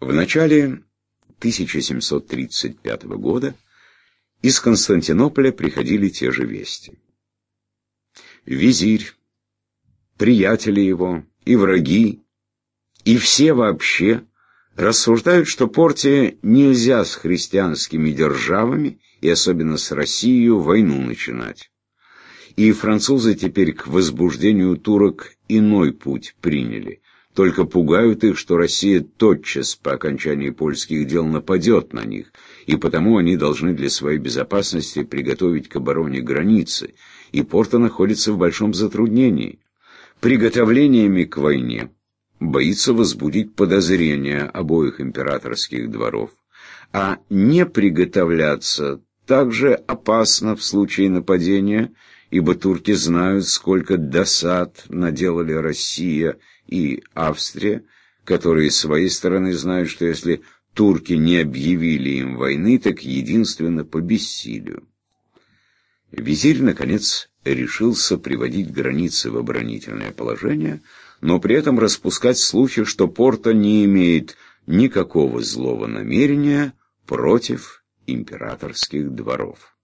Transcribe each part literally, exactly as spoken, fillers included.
В начале тысяча семьсот тридцать пятого года из Константинополя приходили те же вести. Визирь, приятели его и враги, и все вообще рассуждают, что Портия нельзя с христианскими державами, и особенно с Россией, войну начинать. И французы теперь к возбуждению турок иной путь приняли. Только пугают их, что Россия тотчас по окончании польских дел нападет на них, и потому они должны для своей безопасности приготовить к обороне границы, и Порто находится в большом затруднении. Приготовлениями к войне боится возбудить подозрения обоих императорских дворов, а не приготовляться также опасно в случае нападения, ибо турки знают, сколько досад наделали Россия и Австрия, которые с своей стороны знают, что если турки не объявили им войны, так единственно по бессилию. Визирь, наконец, решился приводить границы в оборонительное положение, но при этом распускать слухи, что Порто не имеет никакого злого намерения против императорских дворов.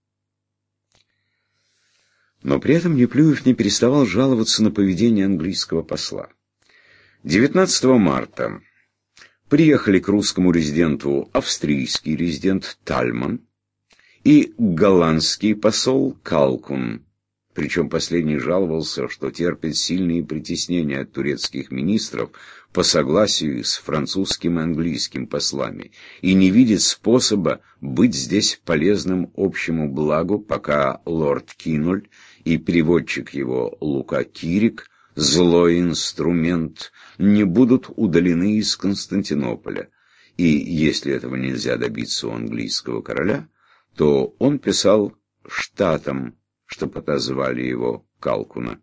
Но при этом Неплюев не переставал жаловаться на поведение английского посла. девятнадцатого марта приехали к русскому резиденту австрийский резидент Тальман и голландский посол Калкун, причем последний жаловался, что терпит сильные притеснения от турецких министров по согласию с французским и английским послами и не видит способа быть здесь полезным общему благу, пока лорд Киноль и переводчик его Лука Кирик, злой инструмент, не будут удалены из Константинополя. И если этого нельзя добиться у английского короля, то он писал штатам, чтоб отозвали его Калкуна.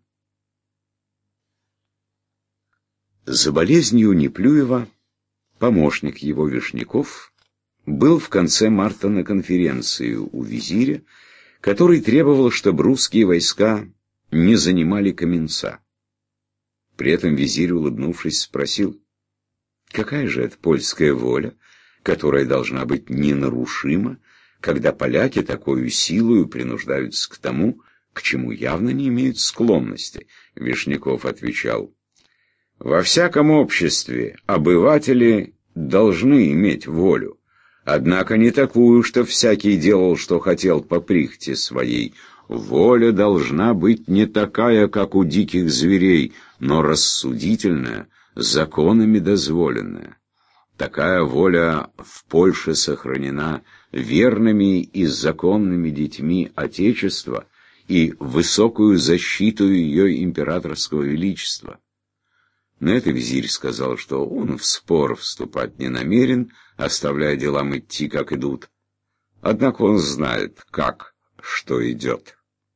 За болезнью Неплюева помощник его Вишняков был в конце марта на конференции у визиря, который требовал, чтобы русские войска не занимали Каменца. При этом визирь, улыбнувшись, спросил: какая же это польская воля, которая должна быть ненарушима, когда поляки такою силою принуждаются к тому, к чему явно не имеют склонности? Вишняков отвечал: во всяком обществе обыватели должны иметь волю, однако не такую, что всякий делал, что хотел по прихоти своей. Воля должна быть не такая, как у диких зверей, но рассудительная, законами дозволенная. Такая воля в Польше сохранена верными и законными детьми Отечества и высокую защиту ее императорского величества. На это визирь сказал, что он в спор вступать не намерен, оставляя делам идти, как идут. Однако он знает, как что идет.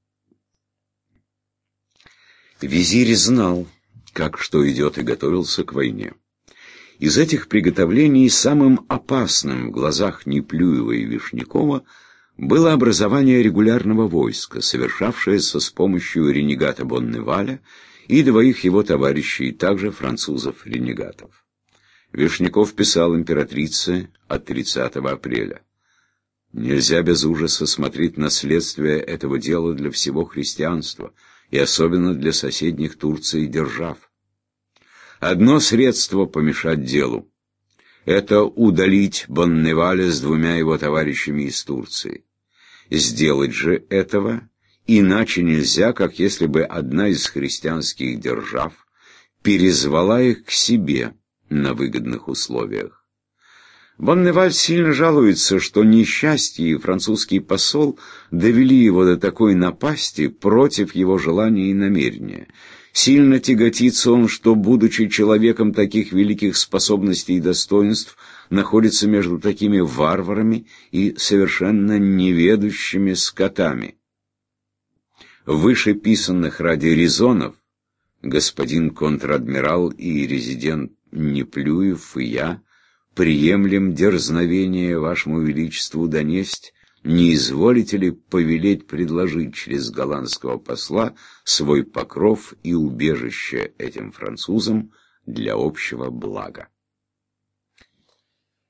Визирь знал, как что идет, и готовился к войне. Из этих приготовлений самым опасным в глазах Неплюева и Вишнякова было образование регулярного войска, совершавшееся с помощью ренегата Бонневаля и двоих его товарищей, также французов-ренегатов. Вишняков писал императрице от тридцатого апреля: «Нельзя без ужаса смотреть на следствие этого дела для всего христианства, и особенно для соседних Турции держав. Одно средство помешать делу — это удалить Бонневаля с двумя его товарищами из Турции. Сделать же этого иначе нельзя, как если бы одна из христианских держав перезвала их к себе на выгодных условиях. Бонневаль сильно жалуется, что несчастье и французский посол довели его до такой напасти против его желания и намерения. Сильно тяготится он, что, будучи человеком таких великих способностей и достоинств, находится между такими варварами и совершенно неведущими скотами. Вышеписанных ради резонов господин контр-адмирал и резидент Неплюев и я приемлем дерзновение вашему величеству донесть, не изволите ли повелеть предложить через голландского посла свой покров и убежище этим французам для общего блага.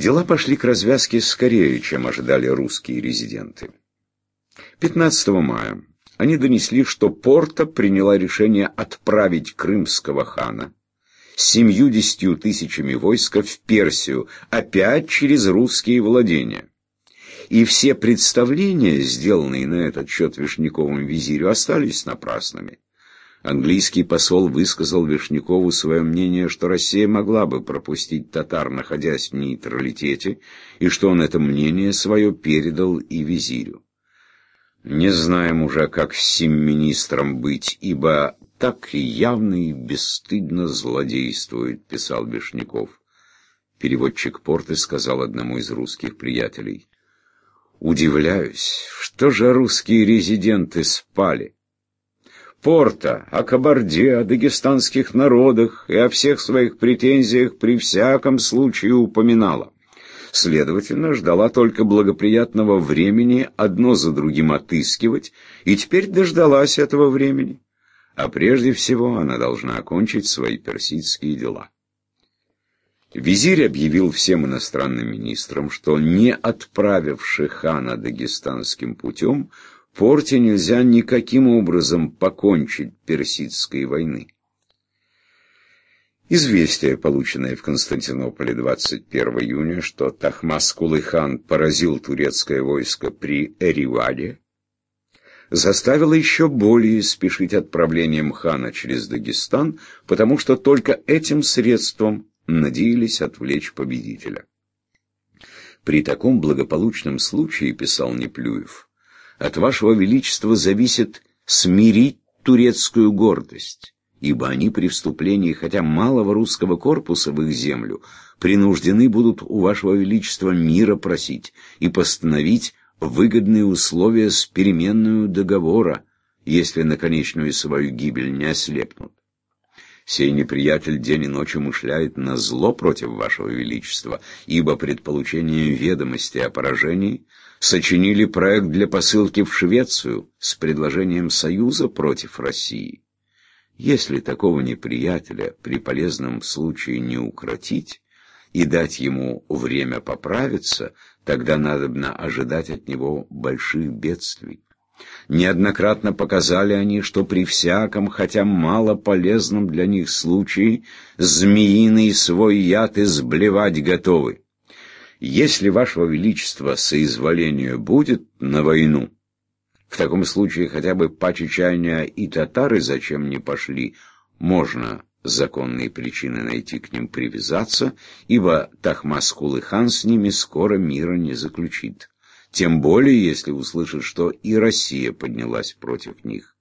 Дела пошли к развязке скорее, чем ожидали русские резиденты. пятнадцатого мая они донесли, что Порта приняла решение отправить крымского хана с семьюдесятью тысячами войска в Персию, опять через русские владения. И все представления, сделанные на этот счет Вишняковым визирю, остались напрасными. Английский посол высказал Вишнякову свое мнение, что Россия могла бы пропустить татар, находясь в нейтралитете, и что он это мнение свое передал и визирю. «Не знаем уже, как с сим министром быть, ибо так явно и бесстыдно злодействует», — писал Вишняков. Переводчик Порты сказал одному из русских приятелей: «Удивляюсь, что же русские резиденты спали? Порта о Кабарде, о дагестанских народах и о всех своих претензиях при всяком случае упоминала. Следовательно, ждала только благоприятного времени одно за другим отыскивать, и теперь дождалась этого времени. А прежде всего она должна окончить свои персидские дела». Визирь объявил всем иностранным министрам, что, не отправивши хана дагестанским путем, Порте нельзя никаким образом покончить персидской войны. Известие, полученное в Константинополе двадцать первого июня, что Тахмас-Кулы хан поразил турецкое войско при Эриваде, заставило еще более спешить отправлением хана через Дагестан, потому что только этим средством надеялись отвлечь победителя. «При таком благополучном случае, — писал Неплюев, — от вашего величества зависит смирить турецкую гордость, ибо они при вступлении хотя малого русского корпуса в их землю принуждены будут у вашего величества мира просить и постановить выгодные условия с переменную договора, если на конечную свою гибель не ослепнут. Сей неприятель день и ночь умышляет на зло против вашего величества, ибо пред получением ведомости о поражении сочинили проект для посылки в Швецию с предложением союза против России. Если такого неприятеля при полезном случае не укротить и дать ему время поправиться, тогда надобно ожидать от него больших бедствий. Неоднократно показали они, что при всяком, хотя мало полезном для них случае, змеиный свой яд изблевать готовы. Если вашего величества соизволение будет на войну, в таком случае хотя бы по чечайне и татары зачем не пошли, можно законные причины найти к ним привязаться, ибо Тахмас-Кулы хан с ними скоро мира не заключит. Тем более, если услышит, что и Россия поднялась против них.